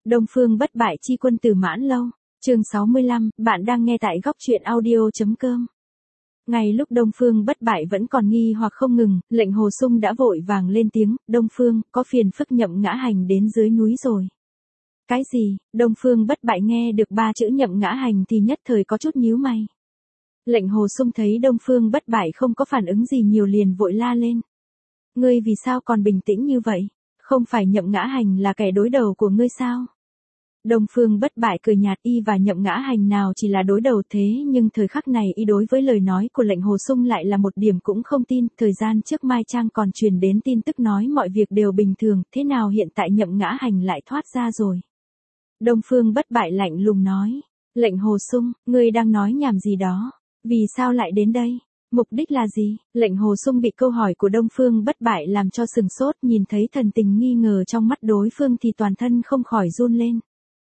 Đông Phương bất bại chi quân Tử Mãn Lâu, chương 65, bạn đang nghe tại góc truyện audio.com. Ngay lúc Đông Phương bất bại vẫn còn nghi hoặc không ngừng, lệnh Hồ Sung đã vội vàng lên tiếng, Đông Phương, có phiền phức Nhậm Ngã Hành đến dưới núi rồi. Cái gì? Đông Phương bất bại nghe được 3 chữ Nhậm Ngã Hành thì nhất thời có chút nhíu mày. Lệnh Hồ Sung thấy Đông Phương bất bại không có phản ứng gì nhiều liền vội la lên. Ngươi vì sao còn bình tĩnh như vậy? Không phải Nhậm Ngã Hành là kẻ đối đầu của ngươi sao? Đông Phương bất bại cười nhạt, y và Nhậm Ngã Hành nào chỉ là đối đầu thế nhưng thời khắc này y đối với lời nói của lệnh Hồ Sung lại là một điểm cũng không tin. Thời gian trước Mai Trang còn truyền đến tin tức nói mọi việc đều bình thường, thế nào hiện tại Nhậm Ngã Hành lại thoát ra rồi? Đông Phương bất bại lạnh lùng nói, lệnh Hồ Sung, ngươi đang nói nhảm gì đó? Vì sao lại đến đây? Mục đích là gì? Lệnh Hồ Sung bị câu hỏi của Đông Phương bất bại làm cho sừng sốt, nhìn thấy thần tình nghi ngờ trong mắt đối phương thì toàn thân không khỏi run lên.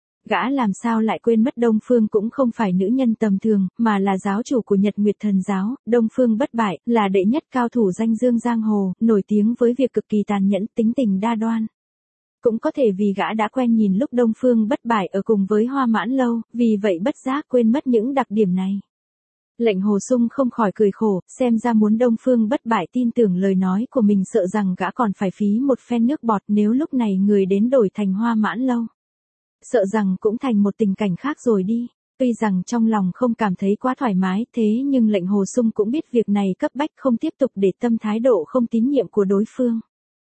Gã làm sao lại quên mất Đông Phương cũng không phải nữ nhân tầm thường, mà là giáo chủ của Nhật Nguyệt Thần Giáo. Đông Phương bất bại là đệ nhất cao thủ danh dương giang hồ, nổi tiếng với việc cực kỳ tàn nhẫn, tính tình đa đoan. Cũng có thể vì gã đã quen nhìn lúc Đông Phương bất bại ở cùng với Hoa Mãn Lâu, vì vậy bất giác quên mất những đặc điểm này. Lệnh Hồ Sung không khỏi cười khổ, xem ra muốn Đông Phương bất bại tin tưởng lời nói của mình, sợ rằng gã còn phải phí một phen nước bọt nếu lúc này người đến đổi thành Hoa Mãn Lâu. Sợ rằng cũng thành một tình cảnh khác rồi đi. Tuy rằng trong lòng không cảm thấy quá thoải mái, thế nhưng lệnh Hồ Sung cũng biết việc này cấp bách, không tiếp tục để tâm thái độ không tín nhiệm của đối phương.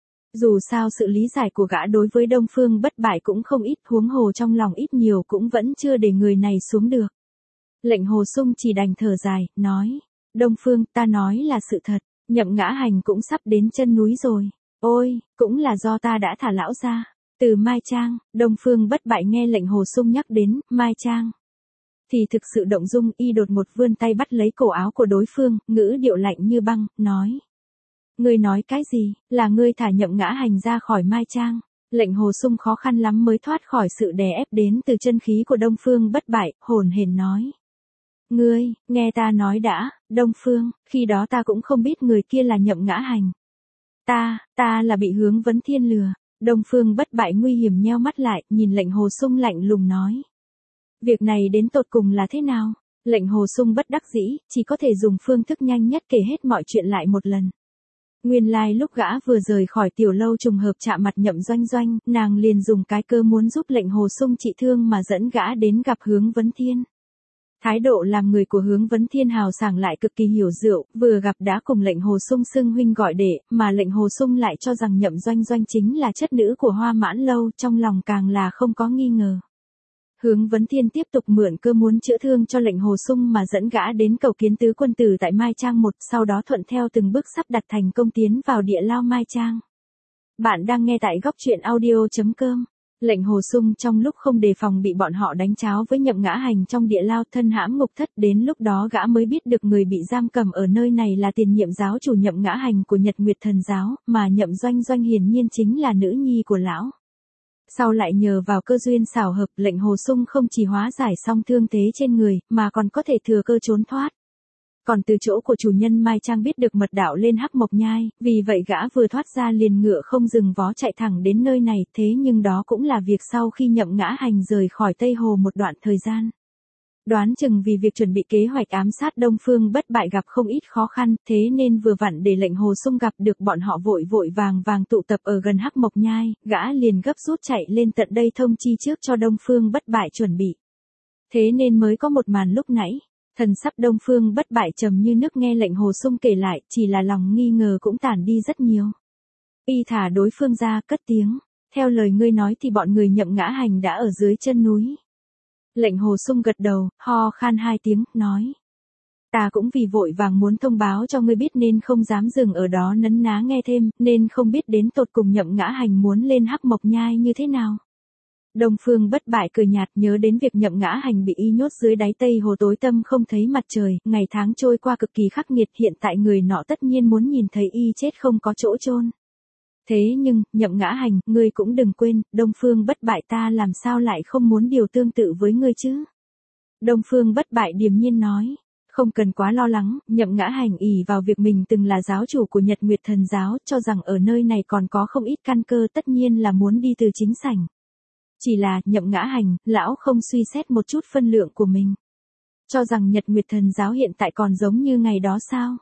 Dù sao sự lý giải của gã đối với Đông Phương bất bại cũng không ít, huống hồ trong lòng ít nhiều cũng vẫn chưa để người này xuống được. Lệnh Hồ Sung chỉ đành thở dài, nói, Đông Phương, ta nói là sự thật, Nhậm Ngã Hành cũng sắp đến chân núi rồi. Ôi, cũng là do ta đã thả lão ra. Từ Mai Trang, Đông Phương bất bại nghe lệnh Hồ Sung nhắc đến Mai Trang thì thực sự động dung, y đột một vươn tay bắt lấy cổ áo của đối phương, ngữ điệu lạnh như băng, nói. Ngươi nói cái gì? Là ngươi thả Nhậm Ngã Hành ra khỏi Mai Trang? Lệnh Hồ Sung khó khăn lắm mới thoát khỏi sự đè ép đến từ chân khí của Đông Phương bất bại, hồn hển nói. Ngươi, nghe ta nói đã, Đông Phương, khi đó ta cũng không biết người kia là Nhậm Ngã Hành. Ta là bị Hướng Vấn Thiên lừa. Đông Phương bất bại nguy hiểm nheo mắt lại, nhìn lệnh Hồ Sung lạnh lùng nói. Việc này đến tột cùng là thế nào? Lệnh Hồ Sung bất đắc dĩ, chỉ có thể dùng phương thức nhanh nhất kể hết mọi chuyện lại một lần. Nguyên lai lúc gã vừa rời khỏi tiểu lâu trùng hợp chạm mặt Nhậm Doanh Doanh, nàng liền dùng cái cơ muốn giúp lệnh Hồ Sung trị thương mà dẫn gã đến gặp Hướng Vấn Thiên. Thái độ làm người của Hướng Vấn Thiên hào sảng lại cực kỳ hiểu rượu, vừa gặp đã cùng lệnh Hồ Sung xưng huynh gọi đệ, mà lệnh Hồ Sung lại cho rằng Nhậm Doanh Doanh chính là chất nữ của Hoa Mãn Lâu, trong lòng càng là không có nghi ngờ. Hướng Vấn Thiên tiếp tục mượn cơ muốn chữa thương cho lệnh Hồ Sung mà dẫn gã đến cầu kiến tứ quân tử tại Mai Trang 1, sau đó thuận theo từng bước sắp đặt thành công tiến vào địa lao Mai Trang. Bạn đang nghe tại góc truyện audio.com. Lệnh Hồ Sung trong lúc không đề phòng bị bọn họ đánh cháo với Nhậm Ngã Hành trong địa lao, thân hãm ngục thất, đến lúc đó gã mới biết được người bị giam cầm ở nơi này là tiền nhiệm giáo chủ Nhậm Ngã Hành của Nhật Nguyệt Thần Giáo, mà Nhậm Doanh Doanh hiển nhiên chính là nữ nhi của lão. Sau lại nhờ vào cơ duyên xảo hợp, lệnh Hồ Sung không chỉ hóa giải xong thương thế trên người, mà còn có thể thừa cơ trốn thoát. Còn từ chỗ của chủ nhân Mai Trang biết được mật đạo lên Hắc Mộc Nhai, vì vậy gã vừa thoát ra liền ngựa không dừng vó chạy thẳng đến nơi này, thế nhưng đó cũng là việc sau khi Nhậm Ngã Hành rời khỏi Tây Hồ một đoạn thời gian. Đoán chừng vì việc chuẩn bị kế hoạch ám sát Đông Phương bất bại gặp không ít khó khăn, thế nên vừa vặn để lệnh Hồ Sung gặp được bọn họ vội vàng tụ tập ở gần Hắc Mộc Nhai, gã liền gấp rút chạy lên tận đây thông chi trước cho Đông Phương bất bại chuẩn bị. Thế nên mới có một màn lúc nãy. Thần sắc Đông Phương bất bại trầm như nước nghe lệnh Hồ Sung kể lại, chỉ là lòng nghi ngờ cũng tản đi rất nhiều. Y thả đối phương ra, cất tiếng. Theo lời ngươi nói thì bọn người Nhậm Ngã Hành đã ở dưới chân núi. Lệnh Hồ Sung gật đầu, ho khan 2 tiếng, nói. Ta cũng vì vội vàng muốn thông báo cho ngươi biết nên không dám dừng ở đó nấn ná nghe thêm, nên không biết đến tột cùng Nhậm Ngã Hành muốn lên Hắc Mộc Nhai như thế nào. Đông Phương bất bại cười nhạt, nhớ đến việc Nhậm Ngã Hành bị y nhốt dưới đáy Tây Hồ tối tăm không thấy mặt trời, ngày tháng trôi qua cực kỳ khắc nghiệt, hiện tại người nọ tất nhiên muốn nhìn thấy y chết không có chỗ chôn. Thế nhưng, Nhậm Ngã Hành, ngươi cũng đừng quên, Đông Phương bất bại ta làm sao lại không muốn điều tương tự với ngươi chứ? Đông Phương bất bại điềm nhiên nói. Không cần quá lo lắng, Nhậm Ngã Hành ỷ vào việc mình từng là giáo chủ của Nhật Nguyệt Thần Giáo, cho rằng ở nơi này còn có không ít căn cơ, tất nhiên là muốn đi từ chính sảnh. Chỉ là, Nhậm Ngã Hành, lão không suy xét một chút phân lượng của mình. Cho rằng Nhật Nguyệt Thần giáo hiện tại còn giống như ngày đó sao?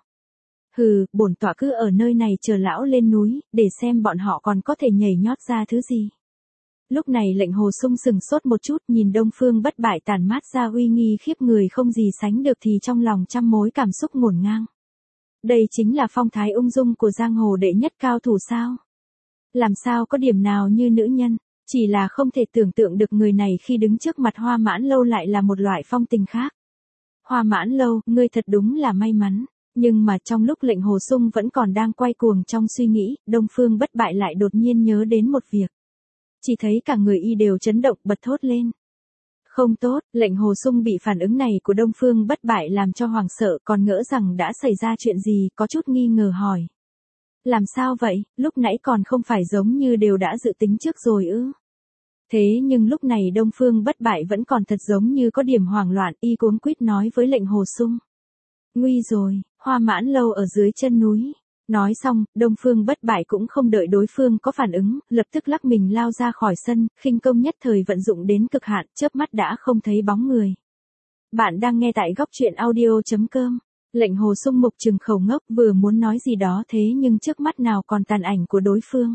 Hừ, bổn tọa cứ ở nơi này chờ lão lên núi, để xem bọn họ còn có thể nhảy nhót ra thứ gì. Lúc này lệnh Hồ Sung sừng sốt một chút, nhìn Đông Phương Bất Bại tản mát ra uy nghi khiếp người không gì sánh được thì trong lòng trăm mối cảm xúc ngổn ngang. Đây chính là phong thái ung dung của giang hồ đệ nhất cao thủ sao? Làm sao có điểm nào như nữ nhân, chỉ là không thể tưởng tượng được người này khi đứng trước mặt Hoa Mãn Lâu lại là một loại phong tình khác. Hoa Mãn Lâu, ngươi thật đúng là may mắn. Nhưng mà trong lúc lệnh Hồ Sung vẫn còn đang quay cuồng trong suy nghĩ, Đông Phương Bất Bại lại đột nhiên nhớ đến một việc. Chỉ thấy cả người y đều chấn động bật thốt lên. Không tốt, lệnh Hồ Sung bị phản ứng này của Đông Phương Bất Bại làm cho hoảng sợ, còn ngỡ rằng đã xảy ra chuyện gì, có chút nghi ngờ hỏi. Làm sao vậy, lúc nãy còn không phải giống như đều đã dự tính trước rồi ư? Thế nhưng lúc này Đông Phương Bất Bại vẫn còn thật giống như có điểm hoảng loạn, y cuống quýt nói với lệnh Hồ Sung. Nguy rồi, Hoa Mãn Lâu ở dưới chân núi. Nói xong, Đông Phương Bất Bại cũng không đợi đối phương có phản ứng, lập tức lắc mình lao ra khỏi sân, khinh công nhất thời vận dụng đến cực hạn, chớp mắt đã không thấy bóng người. Bạn đang nghe tại góc truyện audio.com. Lệnh Hồ Sung mục trừng khẩu ngốc vừa muốn nói gì đó thế nhưng trước mắt nào còn tàn ảnh của đối phương.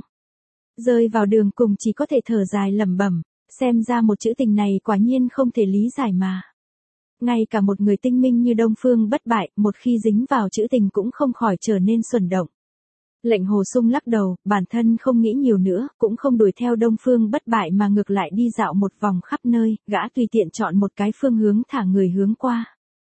Rơi vào đường cùng chỉ có thể thở dài lẩm bẩm, xem ra một chữ tình này quả nhiên không thể lý giải mà. Ngay cả một người tinh minh như Đông Phương Bất Bại, một khi dính vào chữ tình cũng không khỏi trở nên xuẩn động. Lệnh Hồ Sung lắc đầu, bản thân không nghĩ nhiều nữa, cũng không đuổi theo Đông Phương Bất Bại mà ngược lại đi dạo một vòng khắp nơi, gã tùy tiện chọn một cái phương hướng thả người hướng qua.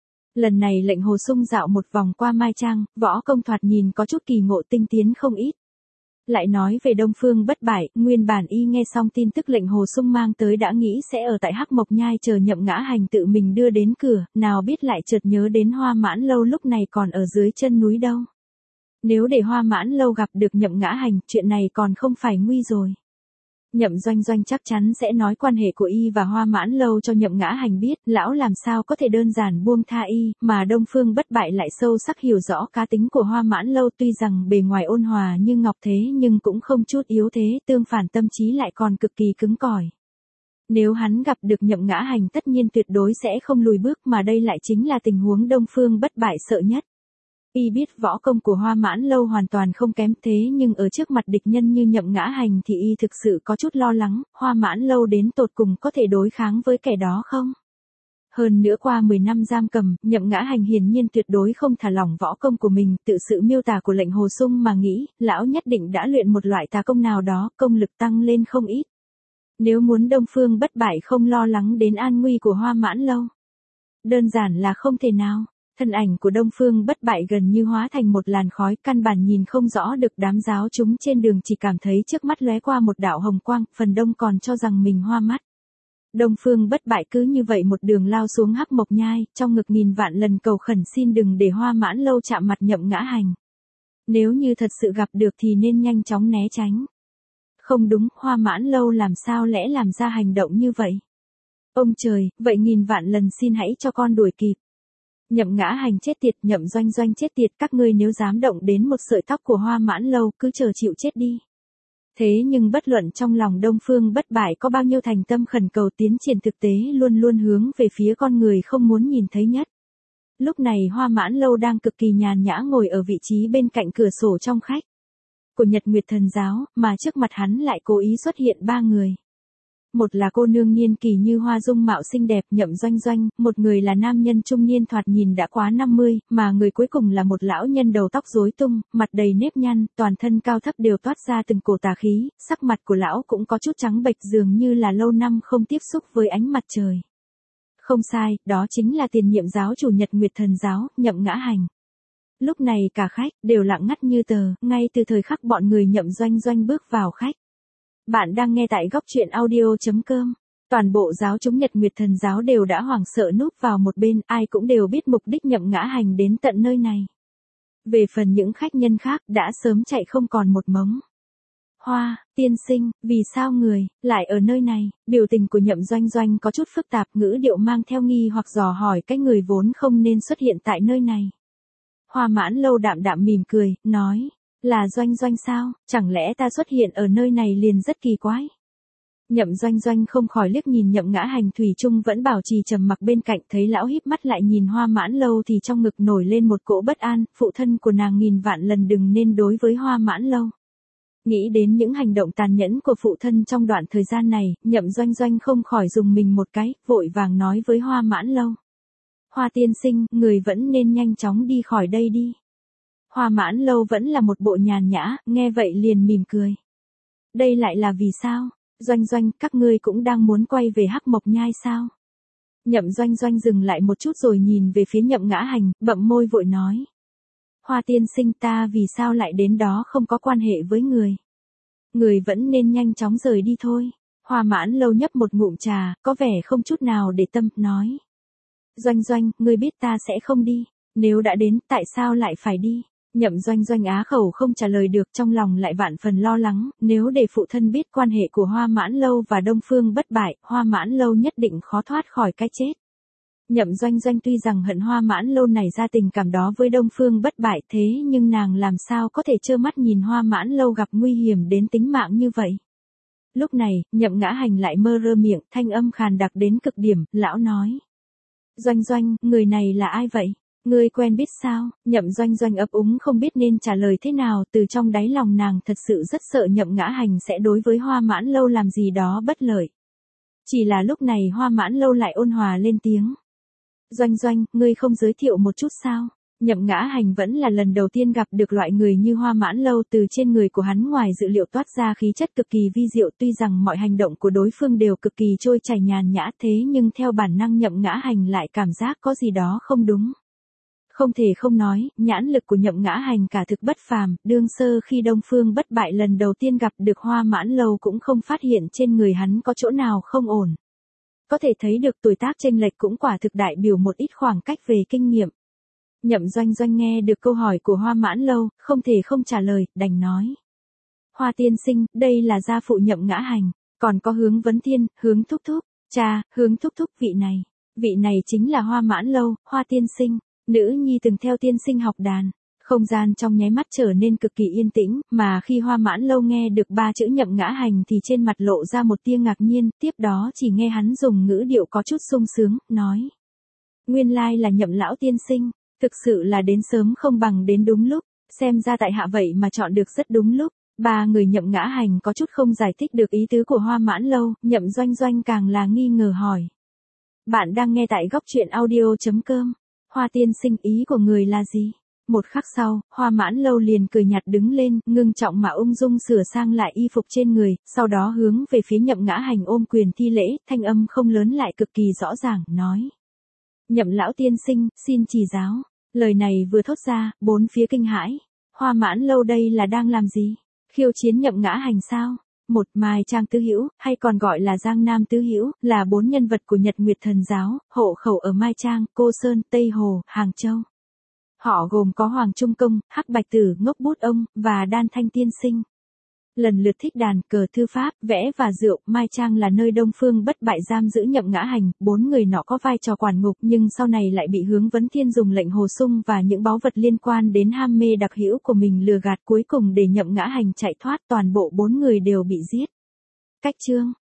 Lần này lệnh Hồ Sung dạo một vòng qua Mai Trang, võ công thoạt nhìn có chút kỳ ngộ tinh tiến không ít. Lại nói về Đông Phương Bất Bại, nguyên bản y nghe xong tin tức lệnh Hồ Sung mang tới đã nghĩ sẽ ở tại Hắc Mộc Nhai chờ Nhậm Ngã Hành tự mình đưa đến cửa, nào biết lại chợt nhớ đến Hoa Mãn Lâu lúc này còn ở dưới chân núi đâu. Nếu để Hoa Mãn Lâu gặp được Nhậm Ngã Hành, chuyện này còn không phải nguy rồi. Nhậm Doanh Doanh chắc chắn sẽ nói quan hệ của y và Hoa Mãn Lâu cho Nhậm Ngã Hành biết, lão làm sao có thể đơn giản buông tha y, mà Đông Phương Bất Bại lại sâu sắc hiểu rõ cá tính của Hoa Mãn Lâu, tuy rằng bề ngoài ôn hòa như ngọc thế nhưng cũng không chút yếu thế, tương phản tâm trí lại còn cực kỳ cứng cỏi. Nếu hắn gặp được Nhậm Ngã Hành tất nhiên tuyệt đối sẽ không lùi bước, mà đây lại chính là tình huống Đông Phương Bất Bại sợ nhất. Y biết võ công của Hoa Mãn Lâu hoàn toàn không kém thế nhưng ở trước mặt địch nhân như Nhậm Ngã Hành thì y thực sự có chút lo lắng, Hoa Mãn Lâu đến tột cùng có thể đối kháng với kẻ đó không? Hơn nữa qua 10 năm giam cầm, Nhậm Ngã Hành hiển nhiên tuyệt đối không thả lỏng võ công của mình, tự sự miêu tả của lệnh Hồ Sung mà nghĩ, lão nhất định đã luyện một loại tà công nào đó, công lực tăng lên không ít. Nếu muốn Đông Phương Bất Bại không lo lắng đến an nguy của Hoa Mãn Lâu, đơn giản là không thể nào. Thân ảnh của Đông Phương Bất Bại gần như hóa thành một làn khói, căn bản nhìn không rõ được đám giáo chúng trên đường, chỉ cảm thấy trước mắt lóe qua một đạo hồng quang, phần đông còn cho rằng mình hoa mắt. Đông Phương Bất Bại cứ như vậy một đường lao xuống Hắc Mộc Nhai, trong ngực nghìn vạn lần cầu khẩn xin đừng để Hoa Mãn Lâu chạm mặt Nhậm Ngã Hành. Nếu như thật sự gặp được thì nên nhanh chóng né tránh. Không đúng, Hoa Mãn Lâu làm sao lẽ làm ra hành động như vậy? Ông trời, vậy nghìn vạn lần xin hãy cho con đuổi kịp. Nhậm Ngã Hành chết tiệt, Nhậm Doanh Doanh chết tiệt, các ngươi nếu dám động đến một sợi tóc của Hoa Mãn Lâu cứ chờ chịu chết đi. Thế nhưng bất luận trong lòng Đông Phương Bất Bại có bao nhiêu thành tâm khẩn cầu, tiến triển thực tế luôn luôn hướng về phía con người không muốn nhìn thấy nhất. Lúc này Hoa Mãn Lâu đang cực kỳ nhàn nhã ngồi ở vị trí bên cạnh cửa sổ trong khách của Nhật Nguyệt Thần giáo, mà trước mặt hắn lại cố ý xuất hiện ba người. Một là cô nương niên kỳ như hoa dung mạo xinh đẹp Nhậm Doanh Doanh, một người là nam nhân trung niên thoạt nhìn đã quá 50, mà người cuối cùng là một lão nhân đầu tóc rối tung, mặt đầy nếp nhăn, toàn thân cao thấp đều toát ra từng cổ tà khí, sắc mặt của lão cũng có chút trắng bệch dường như là lâu năm không tiếp xúc với ánh mặt trời. Không sai, đó chính là tiền nhiệm giáo chủ Nhật Nguyệt Thần giáo, Nhậm Ngã Hành. Lúc này cả khách đều lặng ngắt như tờ, ngay từ thời khắc bọn người Nhậm Doanh Doanh bước vào khách. Bạn đang nghe tại góc truyện audio.com. Toàn bộ giáo chúng Nhật Nguyệt Thần giáo đều đã hoảng sợ núp vào một bên, ai cũng đều biết mục đích Nhậm Ngã Hành đến tận nơi này. Về phần những khách nhân khác đã sớm chạy không còn một mống. Hoa, tiên sinh, vì sao người lại ở nơi này? Biểu tình của Nhậm Doanh Doanh có chút phức tạp, ngữ điệu mang theo nghi hoặc dò hỏi cái người vốn không nên xuất hiện tại nơi này. Hoa Mãn Lâu đạm đạm mỉm cười, nói. Là Doanh Doanh sao, chẳng lẽ ta xuất hiện ở nơi này liền rất kỳ quái. Nhậm Doanh Doanh không khỏi liếc nhìn Nhậm Ngã Hành thủy chung vẫn bảo trì trầm mặc bên cạnh, thấy lão híp mắt lại nhìn Hoa Mãn Lâu thì trong ngực nổi lên một cỗ bất an, phụ thân của nàng nghìn vạn lần đừng nên đối với Hoa Mãn Lâu. Nghĩ đến những hành động tàn nhẫn của phụ thân trong đoạn thời gian này, Nhậm Doanh Doanh không khỏi dùng mình một cái, vội vàng nói với Hoa Mãn Lâu. Hoa tiên sinh, người vẫn nên nhanh chóng đi khỏi đây đi. Hoa Mãn Lâu vẫn là một bộ nhàn nhã, nghe vậy liền mỉm cười. Đây lại là vì sao? Doanh Doanh, các ngươi cũng đang muốn quay về Hắc Mộc Nhai sao? Nhậm Doanh Doanh dừng lại một chút rồi nhìn về phía Nhậm Ngã Hành, bậm môi vội nói. Hoa tiên sinh, ta vì sao lại đến đó không có quan hệ với người. Người vẫn nên nhanh chóng rời đi thôi. Hoa Mãn Lâu nhấp một ngụm trà, có vẻ không chút nào để tâm, nói. Doanh Doanh, ngươi biết ta sẽ không đi. Nếu đã đến, tại sao lại phải đi? Nhậm Doanh Doanh á khẩu không trả lời được, trong lòng lại vạn phần lo lắng, nếu để phụ thân biết quan hệ của Hoa Mãn Lâu và Đông Phương Bất Bại, Hoa Mãn Lâu nhất định khó thoát khỏi cái chết. Nhậm Doanh Doanh tuy rằng hận Hoa Mãn Lâu nảy ra tình cảm đó với Đông Phương Bất Bại, thế nhưng nàng làm sao có thể trơ mắt nhìn Hoa Mãn Lâu gặp nguy hiểm đến tính mạng như vậy. Lúc này, Nhậm Ngã Hành lại mơ rơ miệng, thanh âm khàn đặc đến cực điểm, lão nói. Doanh Doanh, người này là ai vậy? Ngươi quen biết sao? Nhậm Doanh Doanh ấp úng không biết nên trả lời thế nào, từ trong đáy lòng nàng thật sự rất sợ Nhậm Ngã Hành sẽ đối với Hoa Mãn Lâu làm gì đó bất lợi. Chỉ là lúc này Hoa Mãn Lâu lại ôn hòa lên tiếng. Doanh Doanh, ngươi không giới thiệu một chút sao? Nhậm Ngã Hành vẫn là lần đầu tiên gặp được loại người như Hoa Mãn Lâu, từ trên người của hắn ngoài dự liệu toát ra khí chất cực kỳ vi diệu, tuy rằng mọi hành động của đối phương đều cực kỳ trôi chảy nhàn nhã, thế nhưng theo bản năng Nhậm Ngã Hành lại cảm giác có gì đó không đúng. Không thể không nói, nhãn lực của Nhậm Ngã Hành cả thực bất phàm, đương sơ khi Đông Phương Bất Bại lần đầu tiên gặp được Hoa Mãn Lâu cũng không phát hiện trên người hắn có chỗ nào không ổn. Có thể thấy được tuổi tác chênh lệch cũng quả thực đại biểu một ít khoảng cách về kinh nghiệm. Nhậm Doanh Doanh nghe được câu hỏi của Hoa Mãn Lâu, không thể không trả lời, đành nói. Hoa tiên sinh, đây là gia phụ Nhậm Ngã Hành, còn có Hướng Vấn Thiên, Hướng Thúc Thúc, cha, Hướng Thúc Thúc, vị này chính là Hoa Mãn Lâu, Hoa tiên sinh, nữ nhi từng theo tiên sinh học đàn. Không gian trong nháy mắt trở nên cực kỳ yên tĩnh, mà khi Hoa Mãn Lâu nghe được 3 chữ Nhậm Ngã Hành thì trên mặt lộ ra một tia ngạc nhiên, tiếp đó chỉ nghe hắn dùng ngữ điệu có chút sung sướng, nói. Nguyên lai là Nhậm lão tiên sinh, thực sự là đến sớm không bằng đến đúng lúc, xem ra tại hạ vậy mà chọn được rất đúng lúc. 3 người Nhậm Ngã Hành có chút không giải thích được ý tứ của Hoa Mãn Lâu, Nhậm Doanh Doanh càng là nghi ngờ hỏi. Bạn đang nghe tại góc truyện audio.com. Hoa tiên sinh, ý của người là gì? Một khắc sau, Hoa Mãn Lâu liền cười nhạt đứng lên, ngưng trọng mà ung dung sửa sang lại y phục trên người, sau đó hướng về phía Nhậm Ngã Hành ôm quyền thi lễ, thanh âm không lớn lại cực kỳ rõ ràng, nói. Nhậm lão tiên sinh, xin chỉ giáo. Lời này vừa thốt ra, bốn phía kinh hãi. Hoa Mãn Lâu đây là đang làm gì? Khiêu chiến Nhậm Ngã Hành sao? Một Mai Trang Tứ Hữu, hay còn gọi là Giang Nam Tứ Hữu, là 4 nhân vật của Nhật Nguyệt Thần Giáo, hộ khẩu ở Mai Trang, Cô Sơn, Tây Hồ, Hàng Châu. Họ gồm có Hoàng Trung Công, Hắc Bạch Tử, Ngốc Bút Ông, và Đan Thanh Tiên Sinh. Lần lượt thích đàn, cờ thư pháp, vẽ và rượu, Mai Trang là nơi Đông Phương Bất Bại giam giữ Nhậm Ngã Hành, 4 người nọ có vai trò quản ngục nhưng sau này lại bị Hướng Vấn Thiên dùng lệnh hồ sung và những báu vật liên quan đến ham mê đặc hữu của mình lừa gạt, cuối cùng để Nhậm Ngã Hành chạy thoát, toàn bộ 4 người đều bị giết. Cách chương